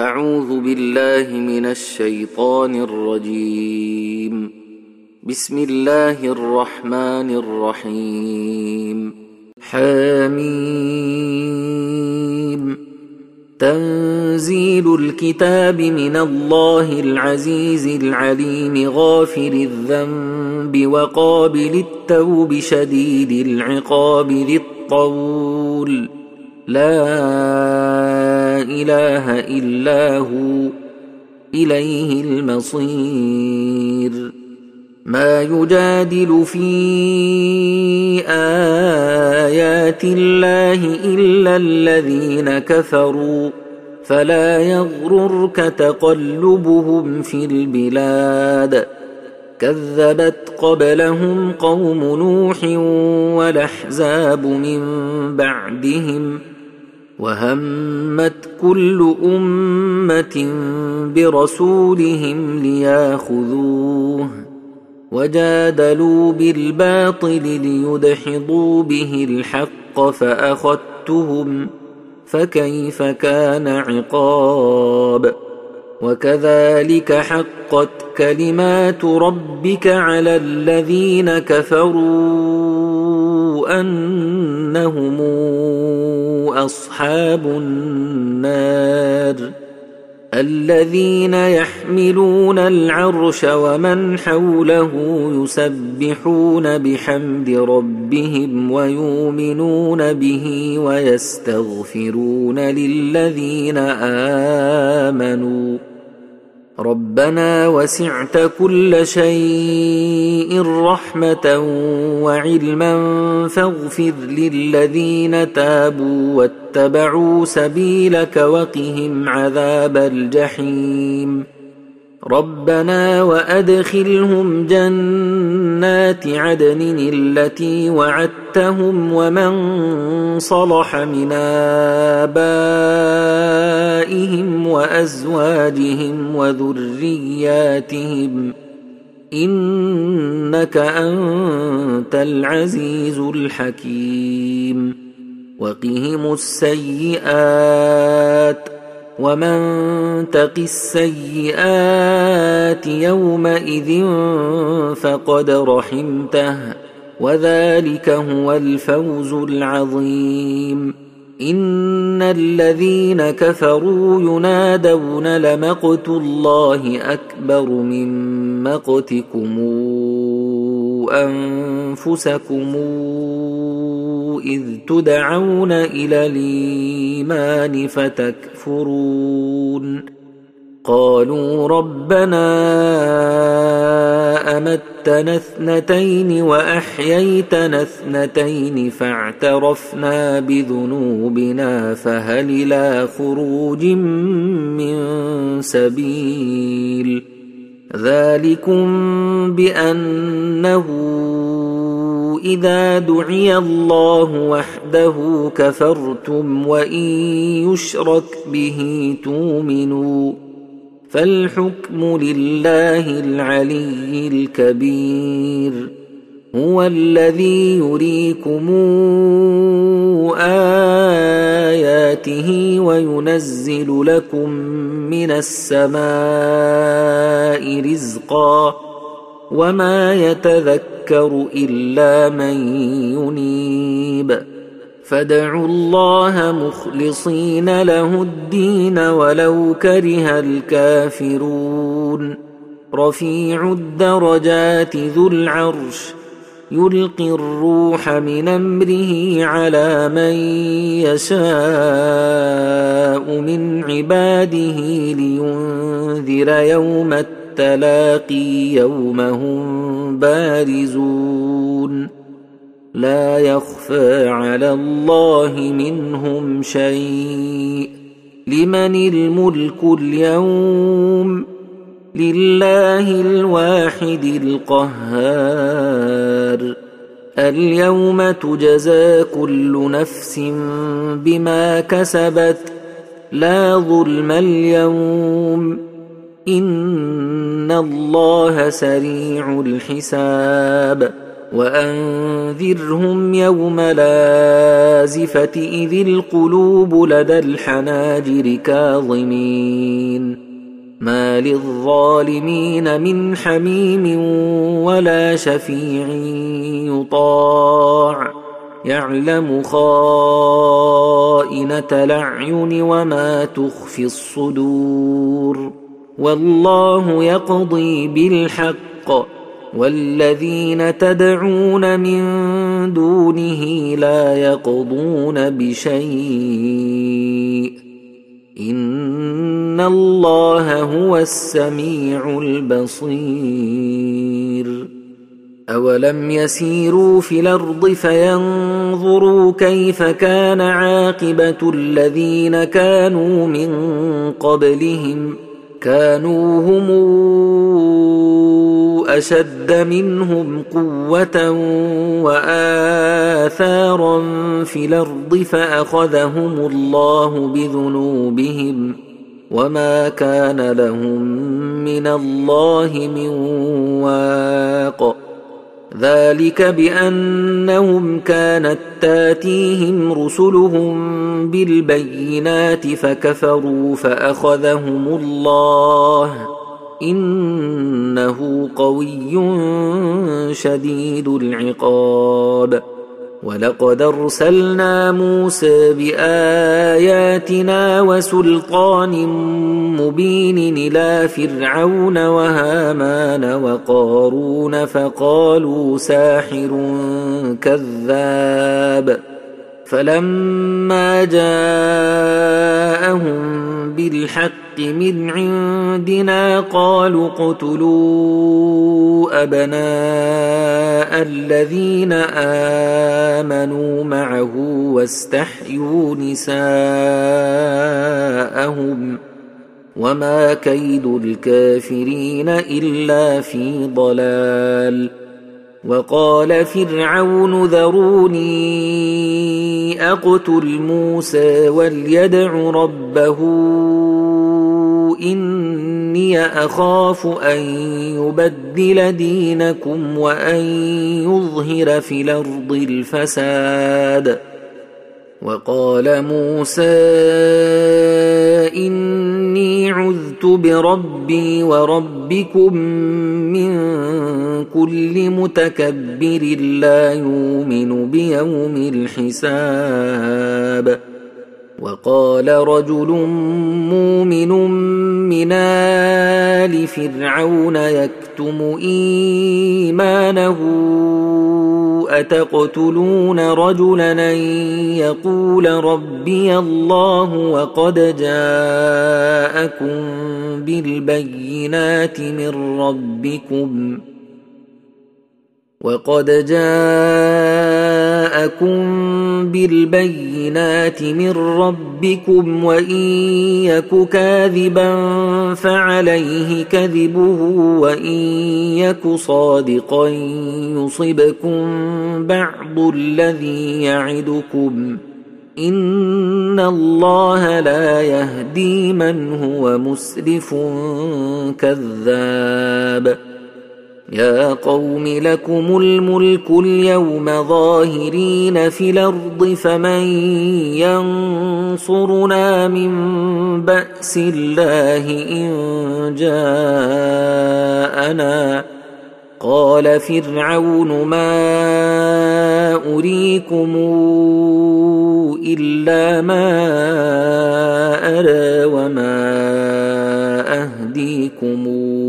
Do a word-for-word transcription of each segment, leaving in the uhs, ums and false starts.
أعوذ بالله من الشيطان الرجيم. بسم الله الرحمن الرحيم. حميم. تنزيل الكتاب من الله العزيز العليم غافر الذنب وقابل التوب شديد العقاب ذي الطول لا إله إلا هو إليه المصير. ما يجادل في آيات الله إلا الذين كفروا فلا يغررك تقلبهم في البلاد. كذبت قبلهم قوم نوح والأحزاب من بعدهم وهمت كل أمة برسولهم لياخذوه وجادلوا بالباطل ليدحضوا به الحق فأخذتهم فكيف كان عقاب. وكذلك حقت كلمات ربك على الذين كفروا أنهم أصحاب النار. الذين يحملون العرش ومن حوله يسبحون بحمد ربهم ويؤمنون به ويستغفرون للذين آمنوا ربنا وسعت كل شيء رحمة وعلما فاغفر للذين تابوا واتبعوا سبيلك وقهم عذاب الجحيم. ربنا وأدخلهم جنات عدن التي وعدتهم ومن صلح من آبائهم وأزواجهم وذرياتهم إنك أنت العزيز الحكيم. وقهم السيئات ومن تق السيئات يومئذ فقد رحمته وذلك هو الفوز العظيم. إن الذين كفروا ينادون لمقت الله أكبر من مقتكم أنفسكم إذ تدعون إلى الإيمان فتكفرون. قالوا ربنا أمتنا اثنتين وأحييتنا اثنتين فاعترفنا بذنوبنا فهل إلى خروج من سبيل. ذلكم بأنه إذا دعي الله وحده كفرتم وإن يشرك به تؤمنوا فالحكم لله العلي الكبير. هو الذي يريكم آياته وينزل لكم من السماء رزقا وما يتذكر إلا من ينيب. فادعوا الله مخلصين له الدين ولو كره الكافرون. رفيع الدرجات ذو العرش يلقي الروح من أمره على من يشاء من عباده لينذر يوم التلاقي يوم هم بارزون لا يخفى على الله منهم شيء. لمن الملك اليوم لله الواحد القهار. اليوم تجزى كل نفس بما كسبت لا ظلم اليوم إن الله سريع الحساب. وأنذرهم يوم الآزفة إذ القلوب لدى الحناجر كاظمين ما للظالمين من حميم ولا شفيع يطاع يعلم خائنة الأعين وما تخفي الصدور والله يقضي بالحق والذين تدعون من دونه لا يقضون بشيء إن الله هو السميع البصير أولم يسيروا في الأرض فينظروا كيف كان عاقبة الذين كانوا من قبلهم كانوا هم أشد منهم قوة وآثارا في الأرض فأخذهم الله بذنوبهم وما كان لهم من الله من واق ذلك بأنهم كانت تاتيهم رسلهم بالبينات فكفروا فأخذهم الله إنه قوي شديد العقاب ولقد أرسلنا موسى بآياتنا وسلطان مبين إلى فرعون وهامان وقارون فقالوا ساحر كذاب فلما جاءهم بالحق من عندنا قالوا اقتلوا أبناء الذين آمنوا معه واستحيوا نساءهم وما كيد الكافرين إلا في ضلال وقال فرعون ذروني أقتل موسى وليدع ربه إني أخاف أن يبدل دينكم وأن يظهر في الأرض الفساد وقال موسى إني عذت بربي وربكم من كل متكبر لا يؤمن بيوم الحساب وقال رجل مؤمن من آل فرعون يكتم إيمانه أتقتلون رجلا أن يقول ربي الله وقد جاءكم بالبينات من ربكم وقد جاءكم بالبينات من ربكم وإن يك كاذبا فعليه كذبه وإن يك صادقا يصبكم بعض الذي يعدكم إن الله لا يهدي من هو مسرف كذاب يا قوم لكم الملك اليوم ظاهرين في الأرض فمن ينصرنا من بأس الله إن جاءنا قال فرعون ما أريكم إلا ما أرى وما أهديكم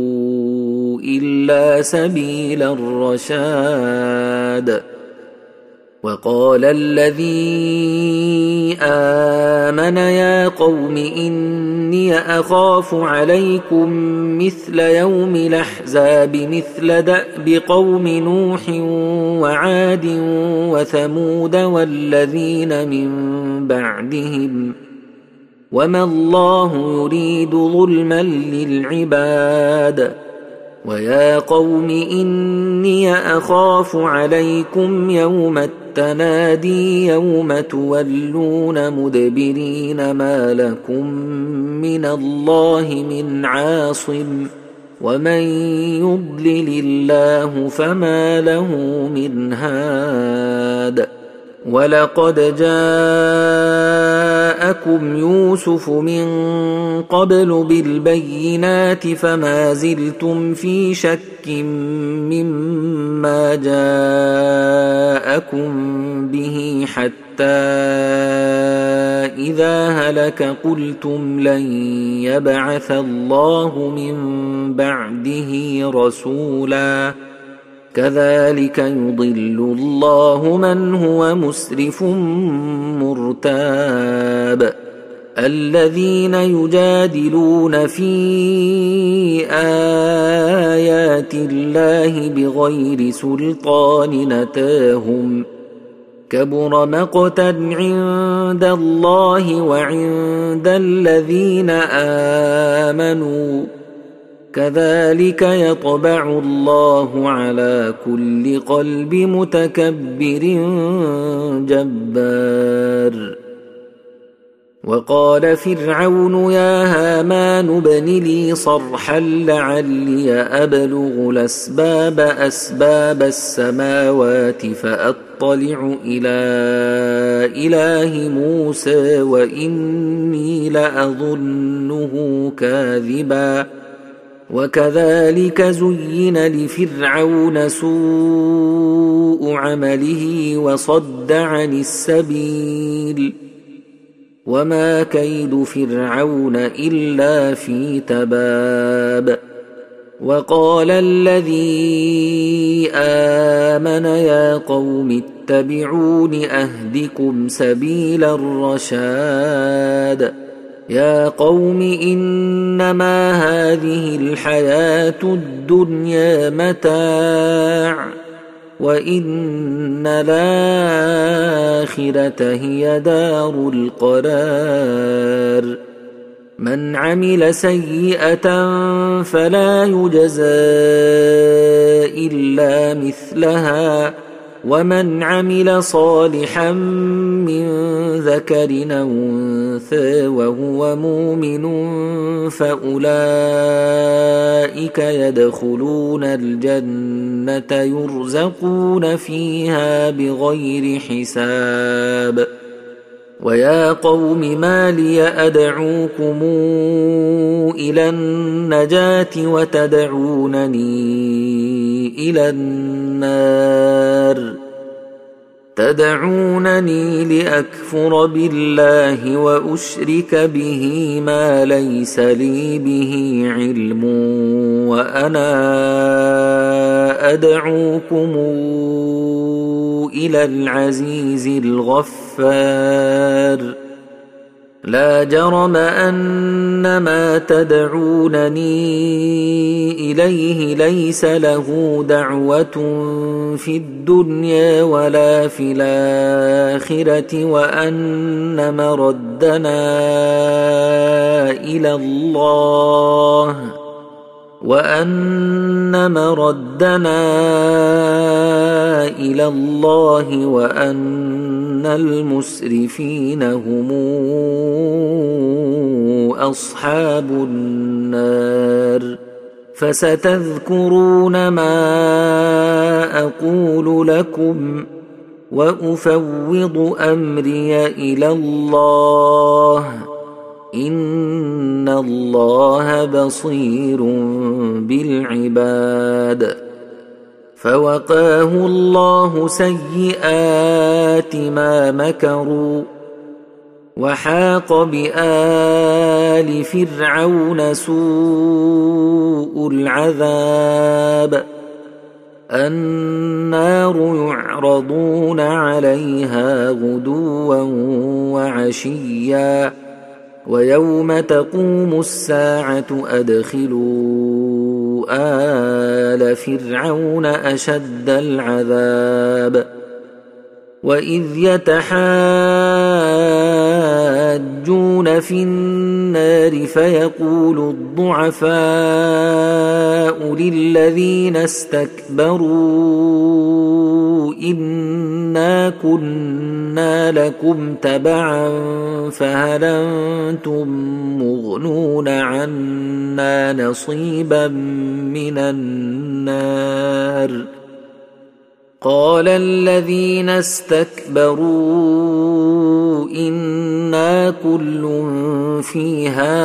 إلا سبيل الرشاد وقال الذي آمن يا قوم إني أخاف عليكم مثل يوم الأحزاب مثل دأب قوم نوح وعاد وثمود والذين من بعدهم وما الله يريد ظلما للعباد ويا قوم إني أخاف عليكم يوم التنادي يوم تولون مدبرين ما لكم من الله من عاصم ومن يضلل الله فما له من هاد. ولقد جاءكم يوسف من قبل بالبينات فما زلتم في شك مما جاءكم به حتى إذا هلك قلتم لن يبعث الله من بعده رسولا كذلك يضل الله من هو مسرف مرتاب. الذين يجادلون في آيات الله بغير سلطان أتاهم كبر مقتا عند الله وعند الذين آمنوا كذلك يطبع الله على كل قلب متكبر جبار. وقال فرعون يا هامان ابن لي صرحا لعلي أبلغ الأسباب أسباب السماوات فأطلع إلى إله موسى وإني لأظنه كاذبا. وكذلك زين لفرعون سوء عمله وصد عن السبيل وما كيد فرعون إلا في تباب. وقال الذي آمن يا قوم اتبعون أهدكم سبيل الرشاد. يا قوم إنما هذه الحياة الدنيا متاع وإن الآخرة هي دار القرار. من عمل سيئة فلا يجزى إلا مثلها ومن عمل صالحا من ذكر أو أنثى وهو مؤمن فأولئك يدخلون الجنة يرزقون فيها بغير حساب. ويا قوم ما لي أدعوكم إلى النجاة وتدعونني إلى النار تدعونني لأكفر بالله وأشرك به ما ليس لي به علم وأنا أدعوكم إلى العزيز الغفار. لا جرم أن ما تدعونني إليه ليس له دعوة في الدنيا ولا في الآخرة وأن مردنا إلى الله وأن مردنا إلى الله وأن المسرفين هم أصحاب النار. فستذكرون ما أقول لكم وأفوض أمري إلى الله إن الله بصير بالعباد. فوقاه الله سيئات ما مكروا وحاق بآل فرعون سوء العذاب. النار يعرضون عليها غدوا وعشيا ويوم تقوم الساعة أدخلوا آل فرعون أشد العذاب. وإذ يتحاجون في النار فيقول الضعفاء للذين استكبروا إنا كنا لكم تبعا فهل أنتم مغنون عنا نصيبا من النار قال الذين استكبروا إنا كل فيها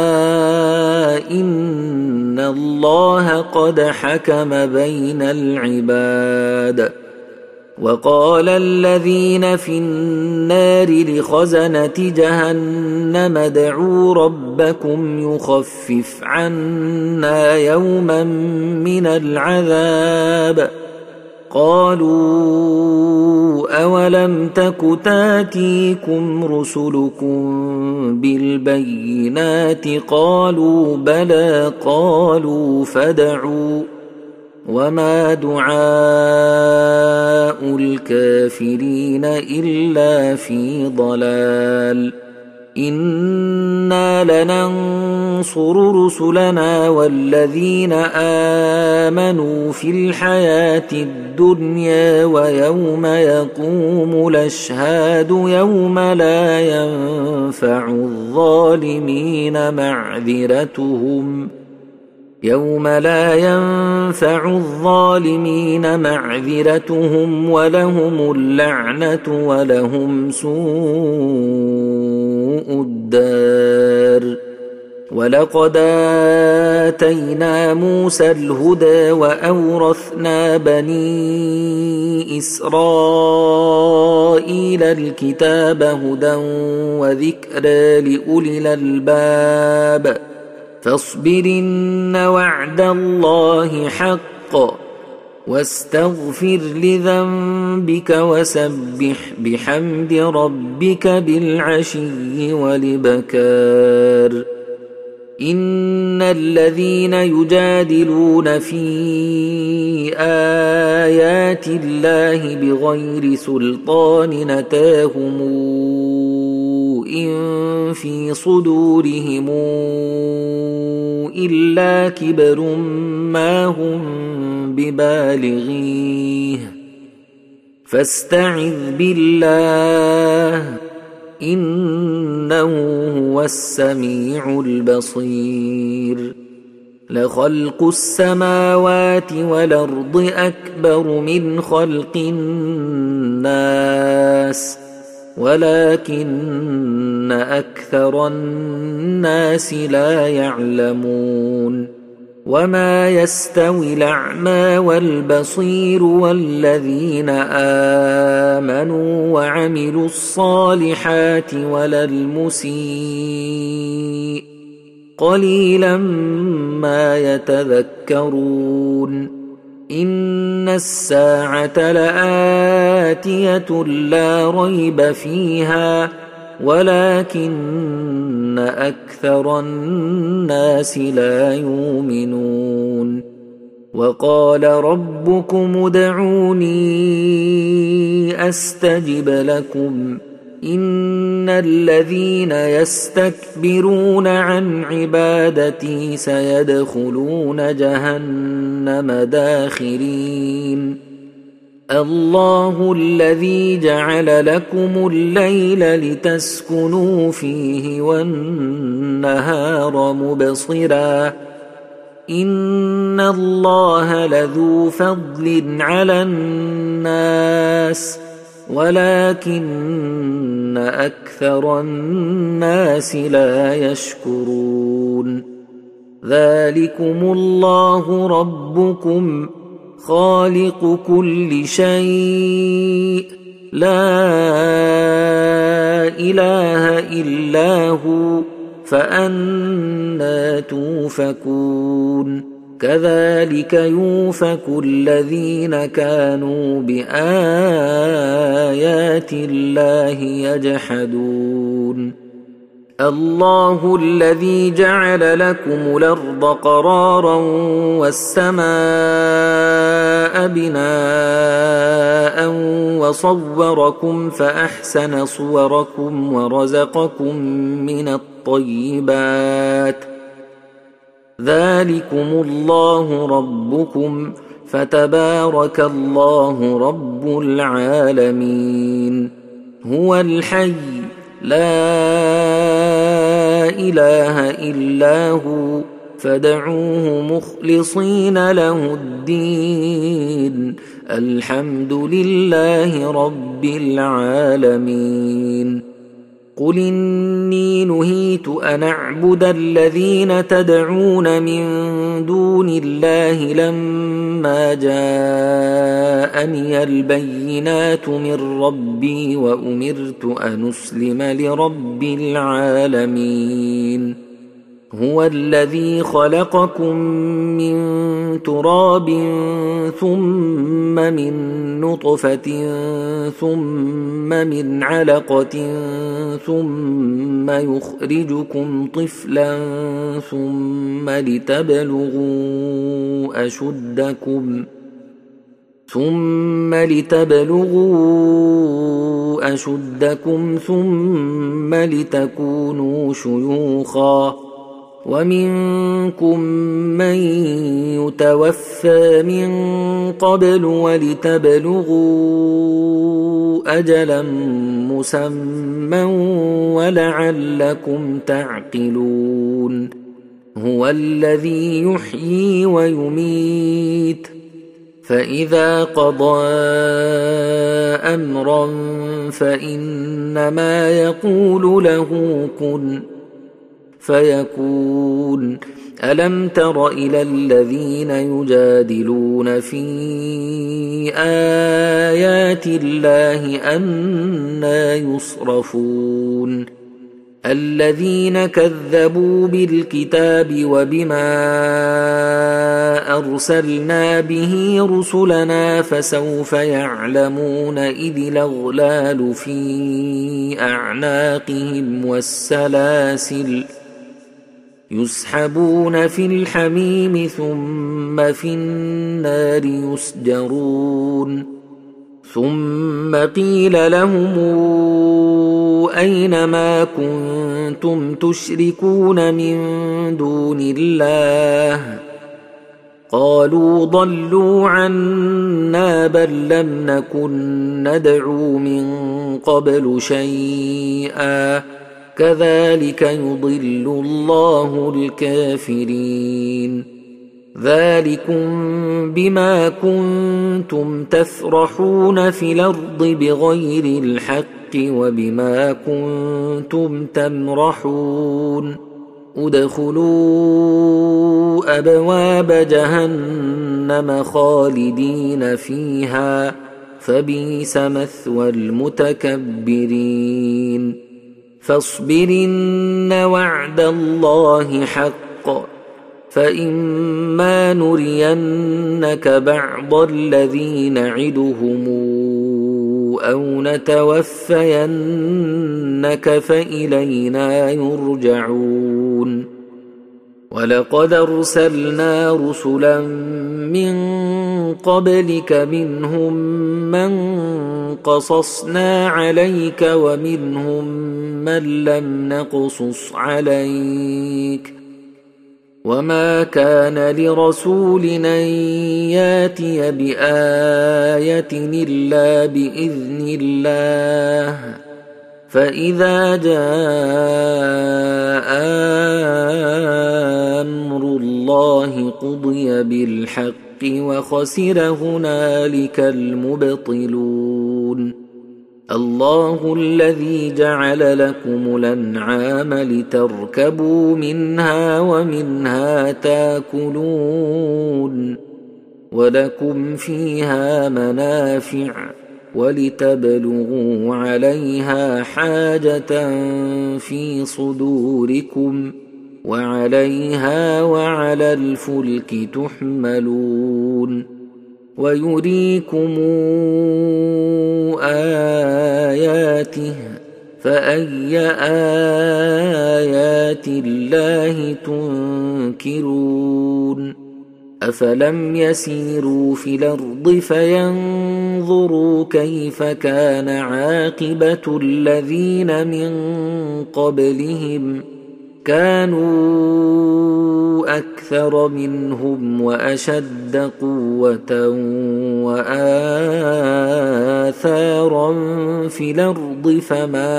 إن الله قد حكم بين العباد وقال الذين في النار لخزنة جهنم ادعوا ربكم يخفف عنا يوما من العذاب قالوا أولم تك تاتيكم رسلكم بالبينات قالوا بلى قالوا فادعوا وما دعاء الكافرين إلا في ضلال إنا لننصر رسلنا والذين آمنوا في الحياة الدنيا ويوم يقوم الأشهاد يوم لا ينفع الظالمين معذرتهم يوم لا ينفع الظالمين معذرتهم ولهم اللعنة ولهم سوء الدار ولقد آتينا موسى الهدى وأورثنا بني إسرائيل الكتاب هدى وذكرى لأولي الألباب فاصبرن وعد الله حق واستغفر لذنبك وسبح بحمد ربك بالعشي والإبكار إن الذين يجادلون في آيات الله بغير سلطان أتاهم إن في صدورهم إلا كبر ما هم ببالغيه فاستعذ بالله إنه هو السميع البصير لخلق السماوات والأرض أكبر من خلق الناس ولكن أكثر الناس لا يعلمون وما يستوي الأعمى والبصير والذين آمنوا وعملوا الصالحات ولا المسيء قليلا ما يتذكرون إن الساعة لآتية لا ريب فيها ولكن أكثر الناس لا يؤمنون وقال ربكم ادعوني أستجب لكم إن الذين يستكبرون عن عبادتي سيدخلون جهنم داخرين الله الذي جعل لكم الليل لتسكنوا فيه والنهار مبصرا إن الله لذو فضل على الناس ولكن أكثر الناس لا يشكرون ذلكم الله ربكم خالق كل شيء لا إله إلا هو فأنى توفكون كذلك يوفك الذين كانوا بآيات الله يجحدون الله الذي جعل لكم الأرض قرارا والسماء بناء وصوركم فأحسن صوركم ورزقكم من الطيبات ذلكم الله ربكم فتبارك الله رب العالمين. هو الحي لا إله إلا هو فادعوه مخلصين له الدين الحمد لله رب العالمين. قل إني نهيت أن أعبد الذين تدعون من دون الله لما جاءني البينات من ربي وأمرت أن أسلم لرب العالمين. هو الذي خلقكم من تراب ثم من نطفة ثم من علقة ثم يخرجكم طفلا ثم لتبلغوا أشدكم ثم لتبلغوا أشدكم ثم لتكونوا شيوخا ومنكم من يتوفى من قبل ولتبلغوا أجلا مسمى ولعلكم تعقلون. هو الذي يحيي ويميت فإذا قضى أمرا فإنما يقول له كن فيكون. ألم تر إلى الذين يجادلون في آيات الله أنى يصرفون الذين كذبوا بالكتاب وبما أرسلنا به رسلنا فسوف يعلمون إذ الأغلال في أعناقهم والسلاسل يسحبون في الحميم ثم في النار يسجرون. ثم قيل لهم أين ما كنتم تشركون من دون الله قالوا ضلوا عنا بل لم نكن ندعو من قبل شيئا كذلك يضل الله الكافرين. ذلكم بما كنتم تفرحون في الأرض بغير الحق وبما كنتم تمرحون. ادخلوا أبواب جهنم خالدين فيها فبئس مثوى المتكبرين. فاصبرن وعد الله حق فإما نرينك بعض الذي نعدهم أو نتوفينك فإلينا يرجعون. ولقد أرسلنا رسلا من قبلك منهم من قصصنا عليك ومنهم من لم نقصص عليك وما كان لرسول أن ياتي بآية إلا بإذن الله فإذا جاء أمر الله قضي بالحق وخسر هنالك المبطلون. الله الذي جعل لكم الأنعام لتركبوا منها ومنها تاكلون ولكم فيها منافع ولتبلغوا عليها حاجة في صدوركم وعليها وعلى الفلك تحملون. ويريكم آياته فأي آيات الله تنكرون. أفلم يسيروا في الأرض فينظروا كيف كان عاقبة الذين من قبلهم كانوا أكثر منهم وأشد قوة وآثارا في الأرض فما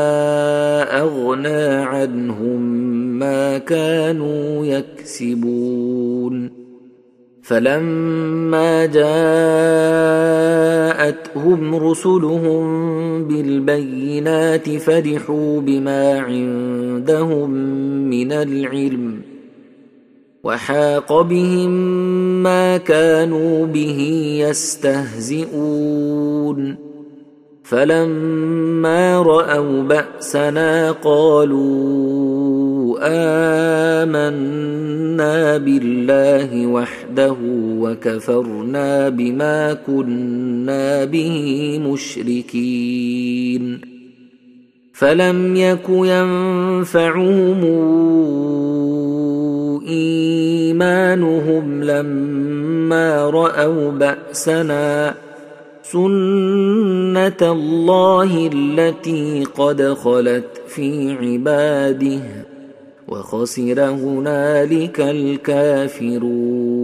أغنى عنهم ما كانوا يكسبون فلما جاءتهم رسلهم بالبينات فرحوا بما عندهم من العلم وحاق بهم ما كانوا به يستهزئون فلما رأوا بأسنا قالوا آمنا بالله وحده وكفرنا بما كنا به مشركين فلم يك ينفعهم إيمانهم لما رأوا بأسنا سنة الله التي قد خلت في عباده وخسر هنالك الكافرون